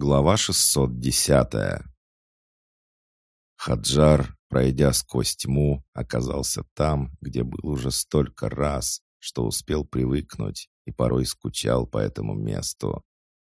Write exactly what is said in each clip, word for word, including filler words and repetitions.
Глава шестьсот десятая. Хаджар, пройдя сквозь тьму, оказался там, где был уже столько раз, что успел привыкнуть и порой скучал по этому месту.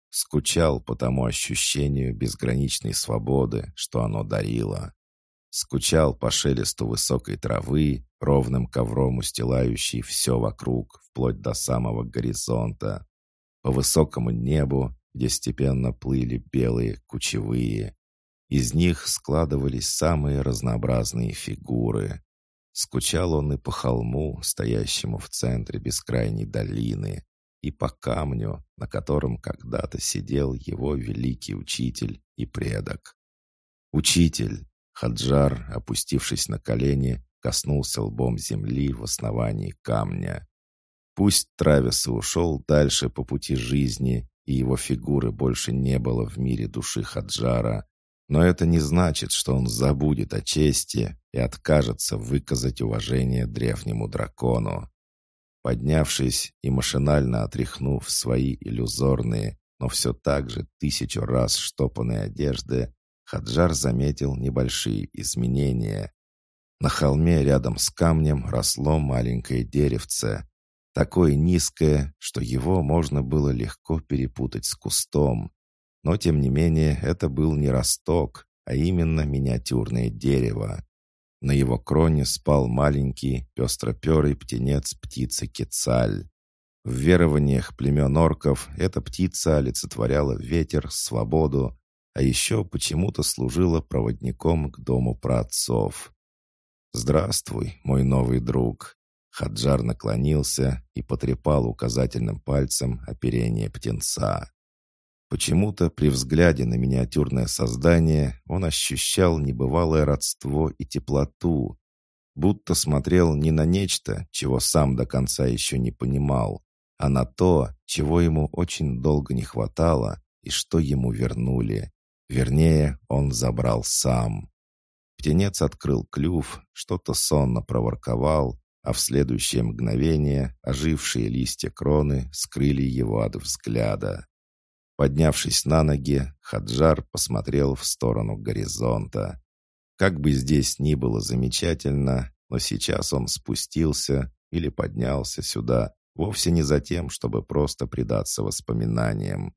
Скучал по тому ощущению безграничной свободы, что оно дарило. Скучал по шелесту высокой травы, ровным ковром устилающей все вокруг, вплоть до самого горизонта. По высокому небу, где степенно плыли белые кучевые. Из них складывались самые разнообразные фигуры. Скучал он и по холму, стоящему в центре бескрайней долины, и по камню, на котором когда-то сидел его великий учитель и предок. «Учитель!» Хаджар, опустившись на колени, коснулся лбом земли в основании камня. Пусть Травис и ушел дальше по пути жизни, и его фигуры больше не было в мире души Хаджара, но это не значит, что он забудет о чести и откажется выказать уважение древнему дракону. Поднявшись и машинально отряхнув свои иллюзорные, но все так же тысячу раз штопанные одежды, Хаджар заметил небольшие изменения. На холме рядом с камнем росло маленькое деревце, такое низкое, что его можно было легко перепутать с кустом. Но, тем не менее, это был не росток, а именно миниатюрное дерево. На его кроне спал маленький, пестроперый птенец птицы Кецаль. В верованиях племен орков эта птица олицетворяла ветер, свободу, а еще почему-то служила проводником к дому праотцов. «Здравствуй, мой новый друг!» Хаджар наклонился и потрепал указательным пальцем оперение птенца. Почему-то при взгляде на миниатюрное создание он ощущал небывалое родство и теплоту, будто смотрел не на нечто, чего сам до конца еще не понимал, а на то, чего ему очень долго не хватало и что ему вернули. Вернее, он забрал сам. Птенец открыл клюв, что-то сонно проворковал, а в следующее мгновение ожившие листья кроны скрыли его от взгляда. Поднявшись на ноги, Хаджар посмотрел в сторону горизонта. Как бы здесь ни было замечательно, но сейчас он спустился или поднялся сюда вовсе не за тем, чтобы просто предаться воспоминаниям.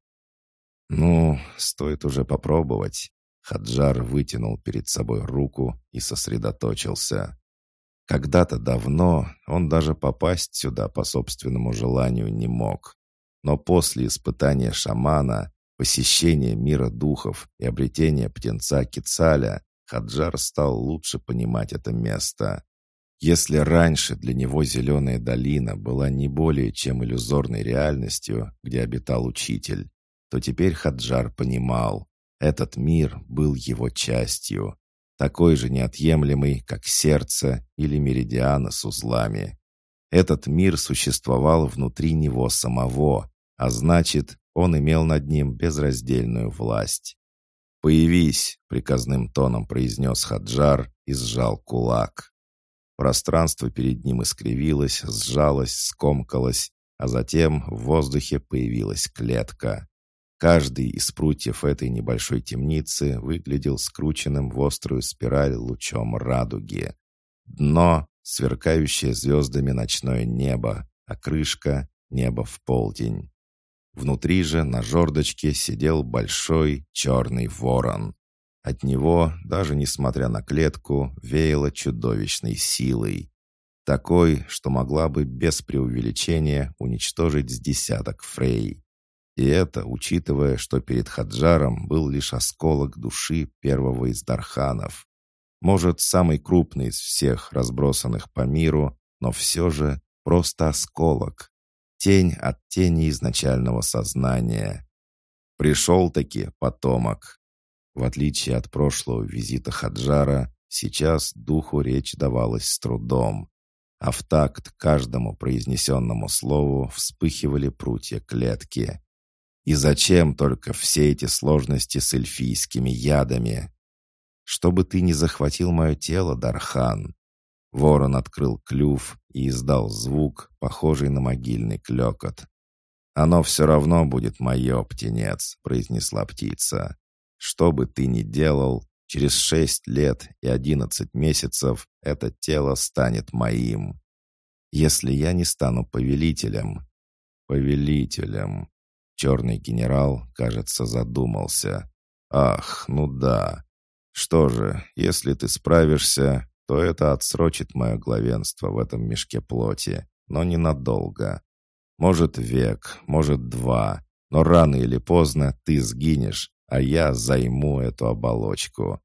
«Ну, стоит уже попробовать». Хаджар вытянул перед собой руку и сосредоточился. Когда-то давно он даже попасть сюда по собственному желанию не мог. Но после испытания шамана, посещения мира духов и обретения птенца Кецаля, Хаджар стал лучше понимать это место. Если раньше для него Зеленая долина была не более чем иллюзорной реальностью, где обитал учитель, то теперь Хаджар понимал, этот мир был его частью, такой же неотъемлемый, как сердце или меридианы с узлами. Этот мир существовал внутри него самого, а значит, он имел над ним безраздельную власть. «Появись!» — приказным тоном произнес Хаджар и сжал кулак. Пространство перед ним искривилось, сжалось, скомкалось, а затем в воздухе появилась клетка. Каждый из прутьев этой небольшой темницы выглядел скрученным в острую спираль лучом радуги. Дно — сверкающее звездами ночное небо, а крышка — небо в полдень. Внутри же на жердочке сидел большой черный ворон. От него, даже несмотря на клетку, веяло чудовищной силой. Такой, что могла бы без преувеличения уничтожить с десяток фрей. И это, учитывая, что перед Хаджаром был лишь осколок души первого из дарханов. Может, самый крупный из всех разбросанных по миру, но все же просто осколок. Тень от тени изначального сознания. Пришел-таки потомок. В отличие от прошлого визита Хаджара, сейчас духу речь давалась с трудом, а в такт каждому произнесенному слову вспыхивали прутья клетки. И зачем только все эти сложности с эльфийскими ядами? Чтобы ты не захватил мое тело, Дархан. Ворон открыл клюв и издал звук, похожий на могильный клёкот. «Оно все равно будет мое, птенец», — произнесла птица. «Что бы ты ни делал, через шесть лет и одиннадцать месяцев это тело станет моим. Если я не стану повелителем». «Повелителем». Черный генерал, кажется, задумался. «Ах, ну да. Что же, если ты справишься, то это отсрочит мое главенство в этом мешке плоти, но ненадолго. Может, век, может, два, но рано или поздно ты сгинешь, а я займу эту оболочку».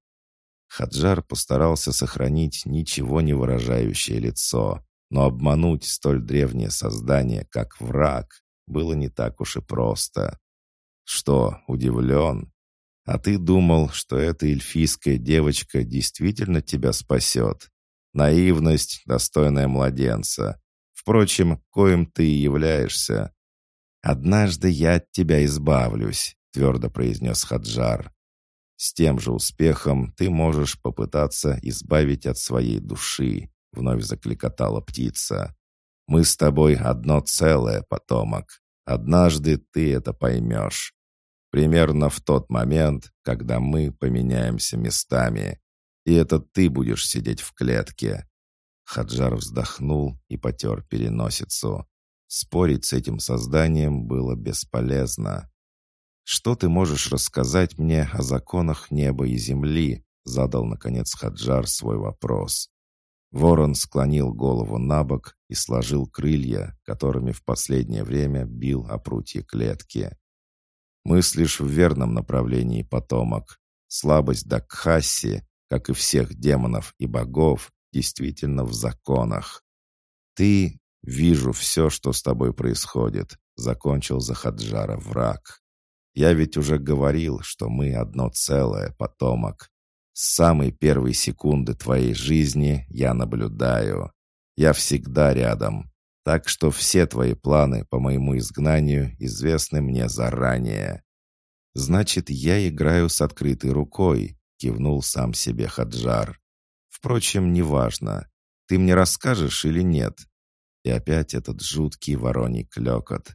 Хаджар постарался сохранить ничего не выражающее лицо, но обмануть столь древнее создание, как враг, было не так уж и просто. «Что, удивлен? А ты думал, что эта эльфийская девочка действительно тебя спасет? Наивность, достойная младенца. Впрочем, коим ты и являешься». «Однажды я от тебя избавлюсь», — твердо произнес Хаджар. «С тем же успехом ты можешь попытаться избавить от своей души», — вновь закликотала птица. «Мы с тобой одно целое, потомок. Однажды ты это поймешь. Примерно в тот момент, когда мы поменяемся местами. И это ты будешь сидеть в клетке». Хаджар вздохнул и потер переносицу. Спорить с этим созданием было бесполезно. «Что ты можешь рассказать мне о законах неба и земли?» — задал, наконец, Хаджар свой вопрос. Ворон склонил голову на бок и сложил крылья, которыми в последнее время бил о прутье клетки. «Мыслишь в верном направлении, потомок. Слабость Дакхасси, как и всех демонов и богов, действительно в законах. Ты... Вижу все, что с тобой происходит», — закончил за Хаджара враг. «Я ведь уже говорил, что мы одно целое, потомок. С самой первой секунды твоей жизни я наблюдаю. Я всегда рядом. Так что все твои планы по моему изгнанию известны мне заранее». «Значит, я играю с открытой рукой», — кивнул сам себе Хаджар. «Впрочем, неважно. Ты мне расскажешь или нет?» И опять этот жуткий вороний клёкот.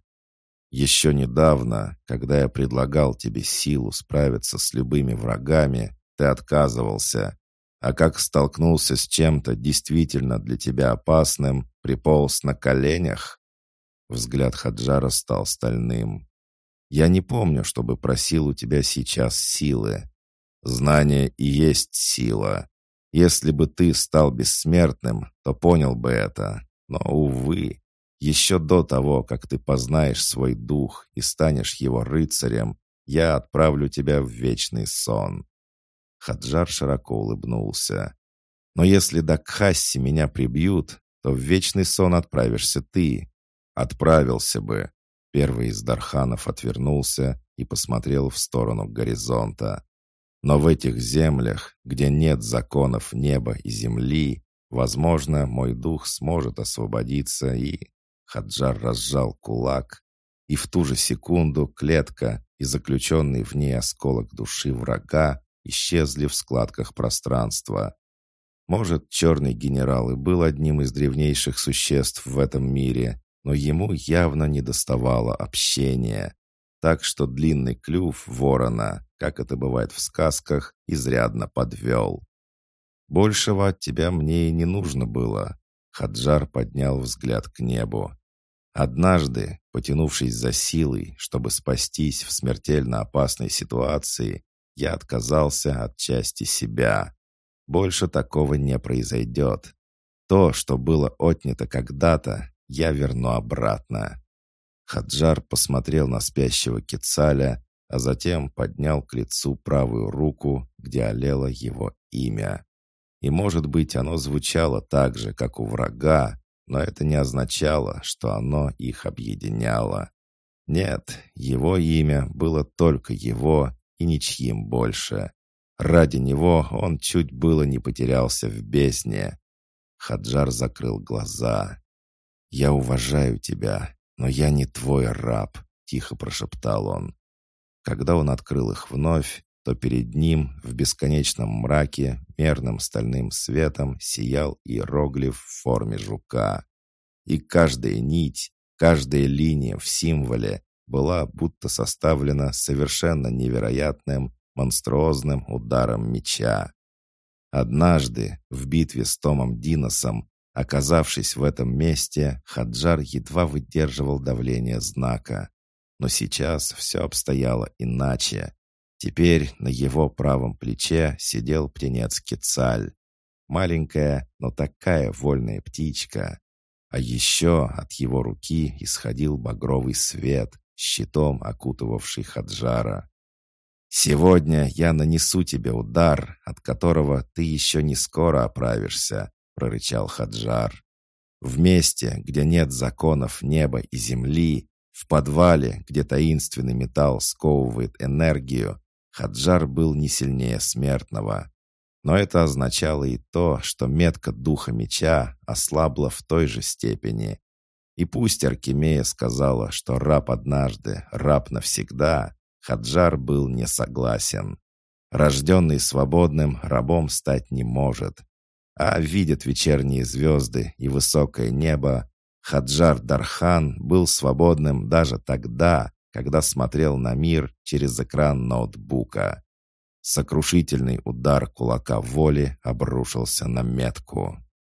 «Еще недавно, когда я предлагал тебе силу справиться с любыми врагами, ты отказывался, а как столкнулся с чем-то действительно для тебя опасным, приполз на коленях?» Взгляд Хаджара стал стальным. «Я не помню, чтобы просил у тебя сейчас силы. Знание и есть сила. Если бы ты стал бессмертным, то понял бы это. Но, увы, еще до того, как ты познаешь свой дух и станешь его рыцарем, я отправлю тебя в вечный сон». Хаджар широко улыбнулся. «Но если Дакхасси меня прибьют, то в вечный сон отправишься ты». «Отправился бы». Первый из Дарханов отвернулся и посмотрел в сторону горизонта. «Но в этих землях, где нет законов неба и земли, возможно, мой дух сможет освободиться и...» Хаджар разжал кулак, и в ту же секунду клетка и заключенный в ней осколок души врага исчезли в складках пространства. Может, черный генерал и был одним из древнейших существ в этом мире, но ему явно недоставало общения. Так что длинный клюв ворона, как это бывает в сказках, изрядно подвел. «Большего от тебя мне и не нужно было». Хаджар поднял взгляд к небу. «Однажды, потянувшись за силой, чтобы спастись в смертельно опасной ситуации, я отказался от части себя. Больше такого не произойдет. То, что было отнято когда-то, я верну обратно». Хаджар посмотрел на спящего Кецаля, а затем поднял к лицу правую руку, где олело его имя. И, может быть, оно звучало так же, как у врага, но это не означало, что оно их объединяло. Нет, его имя было только его и ничьим больше. Ради него он чуть было не потерялся в бездне. Хаджар закрыл глаза. «Я уважаю тебя, но я не твой раб», — тихо прошептал он. Когда он открыл их вновь, то перед ним в бесконечном мраке мерным стальным светом сиял иероглиф в форме жука. И каждая нить, Каждая линия в символе была будто составлена совершенно невероятным, монструозным ударом меча. Однажды, в битве с Томом Диносом, оказавшись в этом месте, Хаджар едва выдерживал давление знака. Но сейчас все обстояло иначе. Теперь на его правом плече сидел птенец Кецаль. Маленькая, но такая вольная птичка. А еще от его руки исходил багровый свет, щитом окутывавший Хаджара. «Сегодня я нанесу тебе удар, от которого ты еще не скоро оправишься», — прорычал Хаджар. «В месте, где нет законов неба и земли, в подвале, где таинственный металл сковывает энергию, Хаджар был не сильнее смертного. Но это означало и то, что метка духа меча ослабла в той же степени. И пусть Аркемия сказала, что раб однажды, раб навсегда, Хаджар был не согласен. Рожденный свободным рабом стать не может. А видят вечерние звезды и высокое небо, Хаджар Дархан был свободным даже тогда, когда смотрел на мир через экран ноутбука. Сокрушительный удар кулака воли обрушился на метку.